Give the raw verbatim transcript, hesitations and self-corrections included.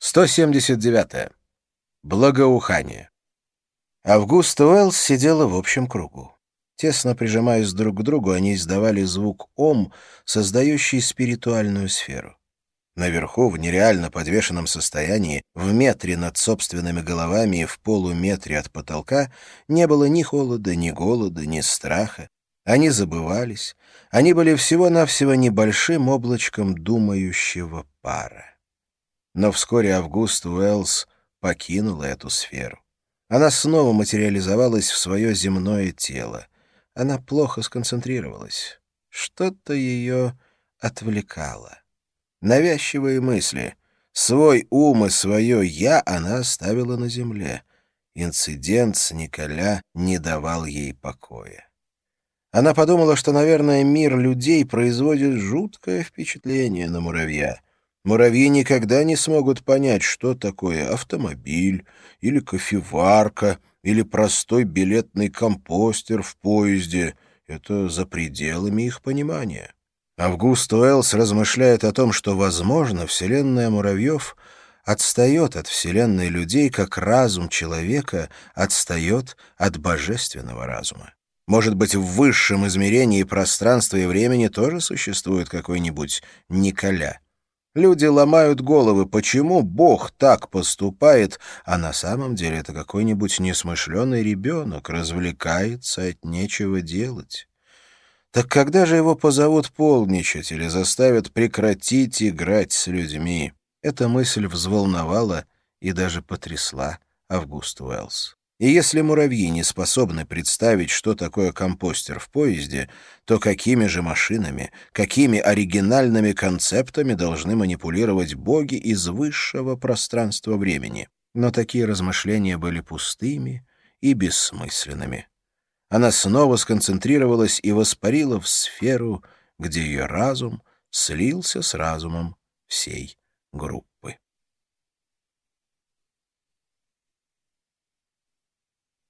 сто семьдесят девятое. Благоухание. Августа Уэллс сидела в общем кругу. Тесно прижимаясь друг к другу, они издавали звук «Ом», создающий спиритуальную сферу. Наверху, в нереально подвешенном состоянии, в метре над собственными головами и в полуметре от потолка, не было ни холода, ни голода, ни страха. Они забывались. Они были всего-навсего небольшим облачком думающего пара. Но вскоре Августа Уэллс покинула эту сферу. Она снова материализовалась в свое земное тело. Она плохо сконцентрировалась. Что-то ее отвлекало. Навязчивые мысли. Свой ум и свое «я» она оставила на земле. Инцидент с Николя не давал ей покоя. Она подумала, что, наверное, мир людей производит жуткое впечатление на муравья. Муравьи никогда не смогут понять, что такое автомобиль, или кофеварка, или простой билетный компостер в поезде. Это за пределами их понимания. Августа Уэллс размышляет о том, что, возможно, вселенная муравьев отстает от вселенной людей, как разум человека отстает от божественного разума. Может быть, в высшем измерении пространства и времени тоже существует какой-нибудь Николя. Люди ломают головы, почему Бог так поступает, а на самом деле это какой-нибудь несмышленый ребенок развлекается от нечего делать. Так когда же его позовут полничать или заставят прекратить играть с людьми? Эта мысль взволновала и даже потрясла Августу Уэллс. И если муравьи не способны представить, что такое компостер в поезде, то какими же машинами, какими оригинальными концептами должны манипулировать боги из высшего пространства-времени? Но такие размышления были пустыми и бессмысленными. Она снова сконцентрировалась и воспарила в сферу, где ее разум слился с разумом всей группы.